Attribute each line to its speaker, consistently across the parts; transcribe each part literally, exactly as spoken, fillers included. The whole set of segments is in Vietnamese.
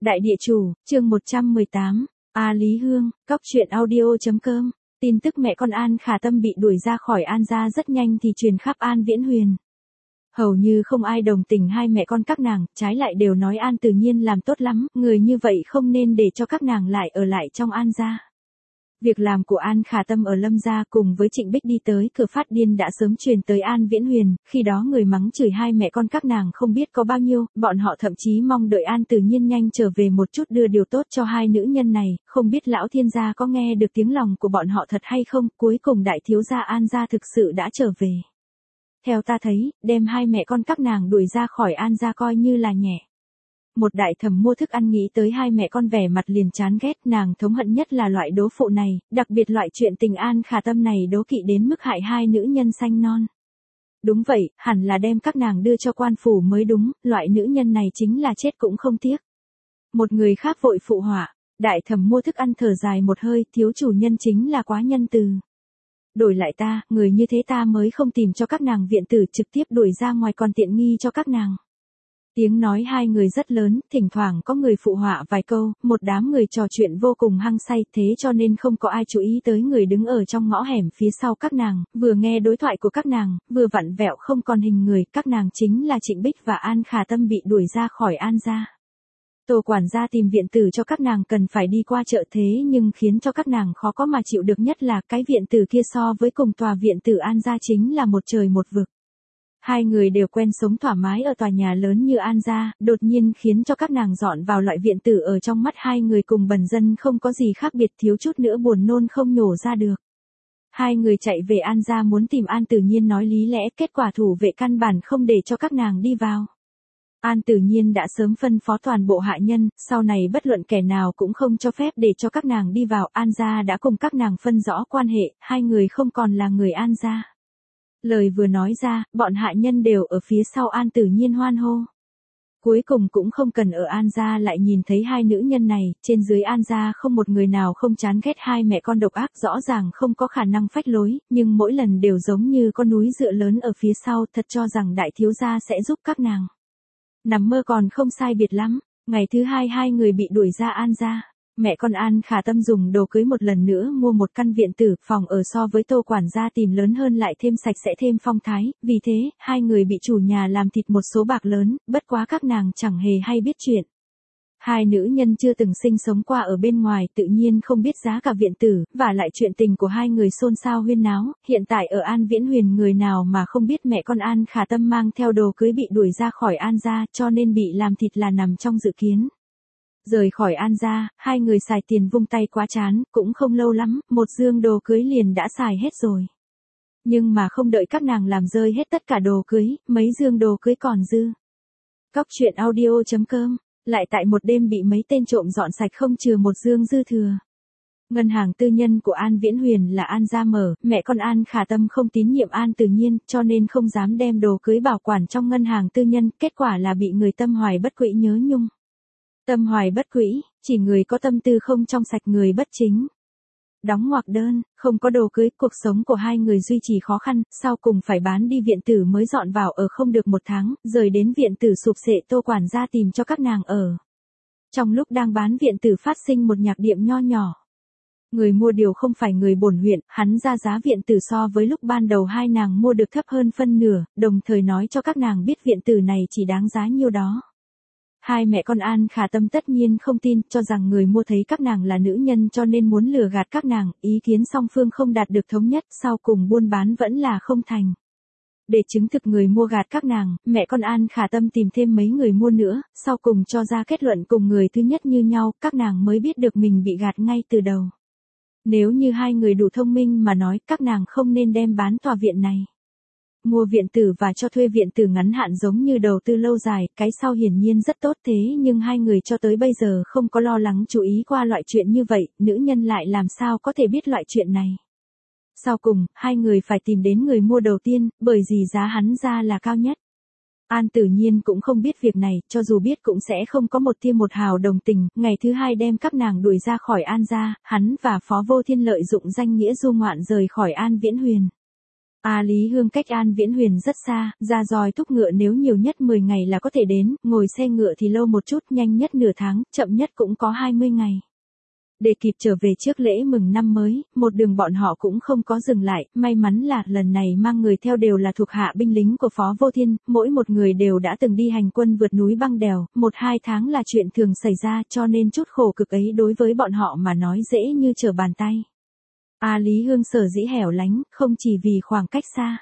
Speaker 1: Đại địa chủ, chương một trăm mười tám, A Lý Hương, cóc truyện audio.com. Tin tức mẹ con An Khả Tâm bị đuổi ra khỏi An gia rất nhanh thì truyền khắp An Viễn Huyền. Hầu như không ai đồng tình hai mẹ con các nàng, trái lại đều nói An Tử Nhiên làm tốt lắm, người như vậy không nên để cho các nàng lại ở lại trong An gia. Việc làm của An Khả Tâm ở Lâm gia cùng với Trịnh Bích đi tới cửa phát điên đã sớm truyền tới An Viễn Huyền, khi đó người mắng chửi hai mẹ con các nàng không biết có bao nhiêu, bọn họ thậm chí mong đợi An Tử Nhiên nhanh trở về một chút đưa điều tốt cho hai nữ nhân này, không biết lão thiên gia có nghe được tiếng lòng của bọn họ thật hay không, cuối cùng đại thiếu gia An gia thực sự đã trở về. Theo ta thấy, đem hai mẹ con các nàng đuổi ra khỏi An gia coi như là nhẹ. Một đại thẩm mua thức ăn nghĩ tới hai mẹ con vẻ mặt liền chán ghét, nàng thống hận nhất là loại đố phụ này, đặc biệt loại chuyện tình An Khả Tâm này đố kỵ đến mức hại hai nữ nhân xanh non. Đúng vậy, hẳn là đem các nàng đưa cho quan phủ mới đúng, loại nữ nhân này chính là chết cũng không tiếc. Một người khác vội phụ họa, đại thẩm mua thức ăn thở dài một hơi, thiếu chủ nhân chính là quá nhân từ. Đổi lại ta, người như thế ta mới không tìm cho các nàng viện tử trực tiếp đuổi ra ngoài còn tiện nghi cho các nàng. Tiếng nói hai người rất lớn, thỉnh thoảng có người phụ họa vài câu, một đám người trò chuyện vô cùng hăng say, thế cho nên không có ai chú ý tới người đứng ở trong ngõ hẻm phía sau các nàng, vừa nghe đối thoại của các nàng, vừa vặn vẹo không còn hình người, các nàng chính là Trịnh Bích và An Khả Tâm bị đuổi ra khỏi An gia. Tô quản gia tìm viện tử cho các nàng cần phải đi qua chợ thế nhưng khiến cho các nàng khó có mà chịu được nhất là cái viện tử kia so với cùng tòa viện tử An gia chính là một trời một vực. Hai người đều quen sống thoải mái ở tòa nhà lớn như An gia, đột nhiên khiến cho các nàng dọn vào loại viện tử ở trong mắt hai người cùng bần dân không có gì khác biệt, thiếu chút nữa buồn nôn không nhổ ra được. Hai người chạy về An gia muốn tìm An Tử Nhiên nói lý lẽ, kết quả thủ vệ căn bản không để cho các nàng đi vào. An Tử Nhiên đã sớm phân phó toàn bộ hạ nhân, sau này bất luận kẻ nào cũng không cho phép để cho các nàng đi vào, An gia đã cùng các nàng phân rõ quan hệ, hai người không còn là người An gia. Lời vừa nói ra, bọn hạ nhân đều ở phía sau An Tử Nhiên hoan hô. Cuối cùng cũng không cần ở An gia lại nhìn thấy hai nữ nhân này, trên dưới An gia không một người nào không chán ghét hai mẹ con độc ác, rõ ràng không có khả năng phách lối, nhưng mỗi lần đều giống như con núi dựa lớn ở phía sau, thật cho rằng đại thiếu gia sẽ giúp các nàng. Nằm mơ còn không sai biệt lắm, ngày thứ hai hai người bị đuổi ra An gia. Mẹ con An Khả Tâm dùng đồ cưới một lần nữa mua một căn viện tử, phòng ở so với Tô quản gia tìm lớn hơn lại thêm sạch sẽ thêm phong thái, vì thế, hai người bị chủ nhà làm thịt một số bạc lớn, bất quá các nàng chẳng hề hay biết chuyện. Hai nữ nhân chưa từng sinh sống qua ở bên ngoài tự nhiên không biết giá cả viện tử, và lại chuyện tình của hai người xôn xao huyên náo, hiện tại ở An Viễn Huyền người nào mà không biết mẹ con An Khả Tâm mang theo đồ cưới bị đuổi ra khỏi An gia cho nên bị làm thịt là nằm trong dự kiến. Rời khỏi An gia, hai người xài tiền vung tay quá chán, cũng không lâu lắm, một dương đồ cưới liền đã xài hết rồi. Nhưng mà không đợi các nàng làm rơi hết tất cả đồ cưới, mấy dương đồ cưới còn dư. Cóc truyện audio.com, lại tại một đêm bị mấy tên trộm dọn sạch không chừa một dương dư thừa. Ngân hàng tư nhân của An Viễn Huyền là An gia mở, mẹ con An Khả Tâm không tín nhiệm An Tử Nhiên, cho nên không dám đem đồ cưới bảo quản trong ngân hàng tư nhân, kết quả là bị người tâm hoài bất quỹ nhớ nhung. Tâm hoài bất quỹ, chỉ người có tâm tư không trong sạch người bất chính. Đóng ngoặc đơn, không có đồ cưới, cuộc sống của hai người duy trì khó khăn, sau cùng phải bán đi viện tử mới dọn vào ở không được một tháng, rời đến viện tử sụp sệ Tô quản gia tìm cho các nàng ở. Trong lúc đang bán viện tử phát sinh một nhạc điệm nho nhỏ. Người mua điều không phải người bổn huyện, hắn ra giá viện tử so với lúc ban đầu hai nàng mua được thấp hơn phân nửa, đồng thời nói cho các nàng biết viện tử này chỉ đáng giá nhiêu đó. Hai mẹ con An Khả Tâm tất nhiên không tin, cho rằng người mua thấy các nàng là nữ nhân cho nên muốn lừa gạt các nàng, ý kiến song phương không đạt được thống nhất, sau cùng buôn bán vẫn là không thành. Để chứng thực người mua gạt các nàng, mẹ con An Khả Tâm tìm thêm mấy người mua nữa, sau cùng cho ra kết luận cùng người thứ nhất như nhau, các nàng mới biết được mình bị gạt ngay từ đầu. Nếu như hai người đủ thông minh mà nói, các nàng không nên đem bán tòa viện này. Mua viện tử và cho thuê viện tử ngắn hạn giống như đầu tư lâu dài, cái sau hiển nhiên rất tốt thế nhưng hai người cho tới bây giờ không có lo lắng chú ý qua loại chuyện như vậy, nữ nhân lại làm sao có thể biết loại chuyện này. Sau cùng, hai người phải tìm đến người mua đầu tiên, bởi vì giá hắn ra là cao nhất. An Tử Nhiên cũng không biết việc này, cho dù biết cũng sẽ không có một tia một hào đồng tình, ngày thứ hai đem các nàng đuổi ra khỏi An gia, hắn và Phó Vô Thiên lợi dụng danh nghĩa du ngoạn rời khỏi An Viễn Huyền. A Lý Hương cách An Viễn Huyền rất xa, ra roi thúc ngựa nếu nhiều nhất mười ngày là có thể đến, ngồi xe ngựa thì lâu một chút, nhanh nhất nửa tháng, chậm nhất cũng có hai mươi ngày. Để kịp trở về trước lễ mừng năm mới, một đường bọn họ cũng không có dừng lại, may mắn là lần này mang người theo đều là thuộc hạ binh lính của Phó Vô Thiên, mỗi một người đều đã từng đi hành quân vượt núi băng đèo, một hai tháng là chuyện thường xảy ra cho nên chút khổ cực ấy đối với bọn họ mà nói dễ như trở bàn tay. A Lý Hương sở dĩ hẻo lánh, không chỉ vì khoảng cách xa.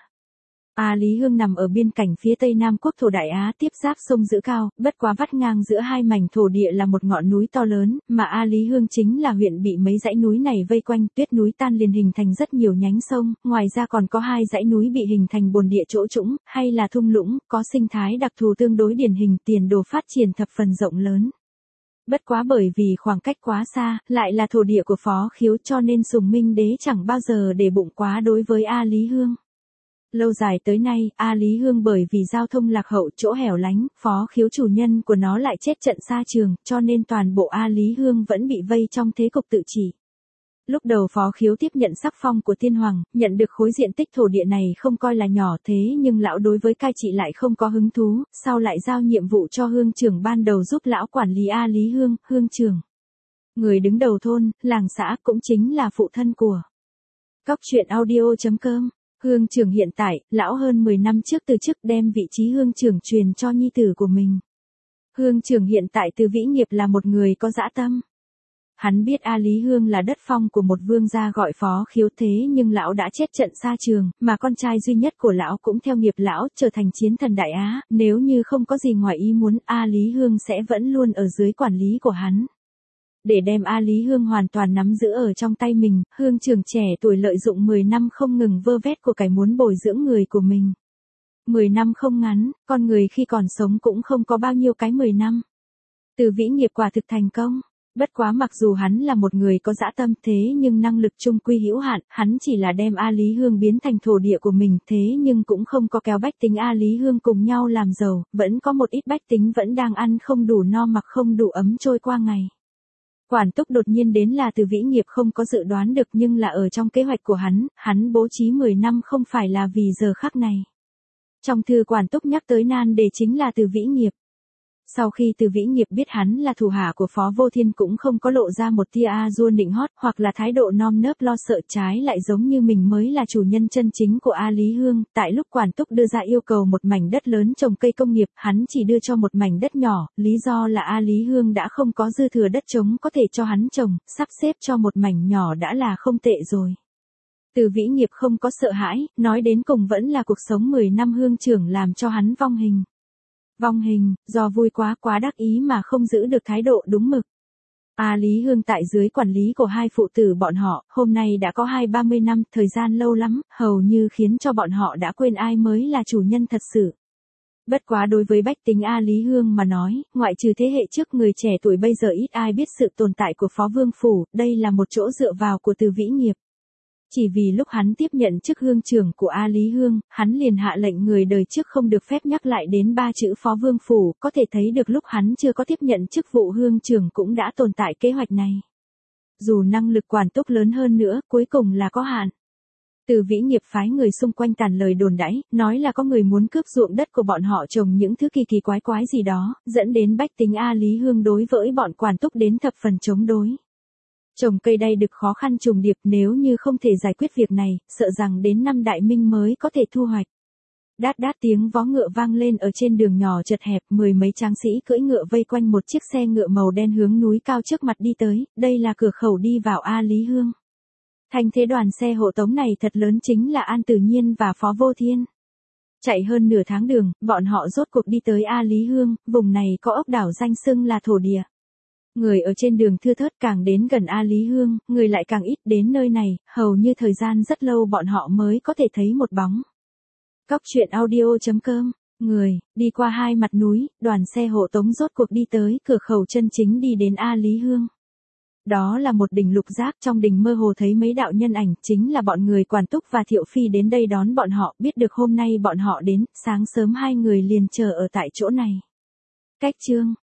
Speaker 1: A Lý Hương nằm ở biên cảnh phía tây nam quốc thổ Đại Á tiếp giáp sông Dữ Cao, bất quá vắt ngang giữa hai mảnh thổ địa là một ngọn núi to lớn, mà A Lý Hương chính là huyện bị mấy dãy núi này vây quanh, tuyết núi tan liền hình thành rất nhiều nhánh sông, ngoài ra còn có hai dãy núi bị hình thành bồn địa chỗ trũng, hay là thung lũng, có sinh thái đặc thù tương đối điển hình, tiền đồ phát triển thập phần rộng lớn. Bất quá bởi vì khoảng cách quá xa, lại là thổ địa của Phó Khiếu cho nên Sùng Minh Đế chẳng bao giờ để bụng quá đối với A Lý Hương. Lâu dài tới nay, A Lý Hương bởi vì giao thông lạc hậu chỗ hẻo lánh, Phó Khiếu chủ nhân của nó lại chết trận xa trường, cho nên toàn bộ A Lý Hương vẫn bị vây trong thế cục tự trị. Lúc đầu Phó Khiếu tiếp nhận sắc phong của Tiên Hoàng, nhận được khối diện tích thổ địa này không coi là nhỏ thế nhưng lão đối với cai trị lại không có hứng thú, sau lại giao nhiệm vụ cho Hương trưởng ban đầu giúp lão quản lý A Lý Hương, Hương trưởng. Người đứng đầu thôn, làng xã cũng chính là phụ thân của Cóc truyện audio chấm com. Hương trưởng hiện tại, lão hơn mười năm trước từ chức đem vị trí hương trưởng truyền cho nhi tử của mình. Hương trưởng hiện tại Từ Vĩ Nghiệp là một người có dã tâm. Hắn biết A Lý Hương là đất phong của một vương gia gọi Phó Khiếu thế nhưng lão đã chết trận xa trường, mà con trai duy nhất của lão cũng theo nghiệp lão trở thành chiến thần Đại Á, nếu như không có gì ngoài ý muốn A Lý Hương sẽ vẫn luôn ở dưới quản lý của hắn. Để đem A Lý Hương hoàn toàn nắm giữ ở trong tay mình, Hương trưởng trẻ tuổi lợi dụng mười năm không ngừng vơ vét của cải muốn bồi dưỡng người của mình. mười năm không ngắn, con người khi còn sống cũng không có bao nhiêu cái mười năm. Từ Vĩ Nghiệp quả thực thành công. Bất quá mặc dù hắn là một người có dã tâm thế nhưng năng lực chung quy hữu hạn, hắn chỉ là đem A Lý Hương biến thành thổ địa của mình thế nhưng cũng không có kéo bách tính A Lý Hương cùng nhau làm giàu, vẫn có một ít bách tính vẫn đang ăn không đủ no mặc không đủ ấm trôi qua ngày. Quản túc đột nhiên đến là Từ Vĩ Nghiệp không có dự đoán được nhưng là ở trong kế hoạch của hắn, hắn bố trí mười năm không phải là vì giờ khắc này. Trong thư quản túc nhắc tới nan đề chính là Từ Vĩ Nghiệp. Sau khi Từ Vĩ Nghiệp biết hắn là thủ hạ của Phó Vô Thiên cũng không có lộ ra một tia a dua nịnh hót hoặc là thái độ nom nớp lo sợ, trái lại giống như mình mới là chủ nhân chân chính của A Lý Hương. Tại lúc quản túc đưa ra yêu cầu một mảnh đất lớn trồng cây công nghiệp, hắn chỉ đưa cho một mảnh đất nhỏ, lý do là A Lý Hương đã không có dư thừa đất trống có thể cho hắn trồng, sắp xếp cho một mảnh nhỏ đã là không tệ rồi. Từ Vĩ Nghiệp không có sợ hãi, nói đến cùng vẫn là cuộc sống mười năm hương trưởng làm cho hắn vong hình. Vong hình, do vui quá quá đắc ý mà không giữ được thái độ đúng mực. A Lý Hương tại dưới quản lý của hai phụ tử bọn họ, hôm nay đã có hai ba mươi năm, thời gian lâu lắm, hầu như khiến cho bọn họ đã quên ai mới là chủ nhân thật sự. Bất quá đối với bách tính A Lý Hương mà nói, ngoại trừ thế hệ trước người trẻ tuổi bây giờ ít ai biết sự tồn tại của Phó Vương Phủ, đây là một chỗ dựa vào của Từ Vĩ Nghiệp. Chỉ vì lúc hắn tiếp nhận chức hương trưởng của A Lý Hương, hắn liền hạ lệnh người đời trước không được phép nhắc lại đến ba chữ Phó Vương Phủ, có thể thấy được lúc hắn chưa có tiếp nhận chức vụ hương trưởng cũng đã tồn tại kế hoạch này. Dù năng lực quản túc lớn hơn nữa, cuối cùng là có hạn. Từ Vĩ Nghiệp phái người xung quanh tàn lời đồn đãi, nói là có người muốn cướp ruộng đất của bọn họ trồng những thứ kỳ kỳ quái quái gì đó, dẫn đến bách tính A Lý Hương đối với bọn quản túc đến thập phần chống đối. Trồng cây đay được khó khăn trùng điệp, nếu như không thể giải quyết việc này, sợ rằng đến năm Đại Minh mới có thể thu hoạch. Đát đát tiếng vó ngựa vang lên ở trên đường nhỏ chật hẹp, mười mấy tráng sĩ cưỡi ngựa vây quanh một chiếc xe ngựa màu đen hướng núi cao trước mặt đi tới, đây là cửa khẩu đi vào A Lý Hương. Thành thế đoàn xe hộ tống này thật lớn chính là An Tử Nhiên và Phó Vô Thiên. Chạy hơn nửa tháng đường, bọn họ rốt cuộc đi tới A Lý Hương, vùng này có ốc đảo danh xưng là thổ địa. Người ở trên đường thưa thớt, càng đến gần A Lý Hương, người lại càng ít, đến nơi này, hầu như thời gian rất lâu bọn họ mới có thể thấy một bóng. Cóc truyện audio chấm com, người, đi qua hai mặt núi, đoàn xe hộ tống rốt cuộc đi tới cửa khẩu chân chính đi đến A Lý Hương. Đó là một đỉnh lục giác, trong đỉnh mơ hồ thấy mấy đạo nhân ảnh, chính là bọn người Quản Túc và Thiệu Phi đến đây đón bọn họ, biết được hôm nay bọn họ đến, sáng sớm hai người liền chờ ở tại chỗ này. Cách chương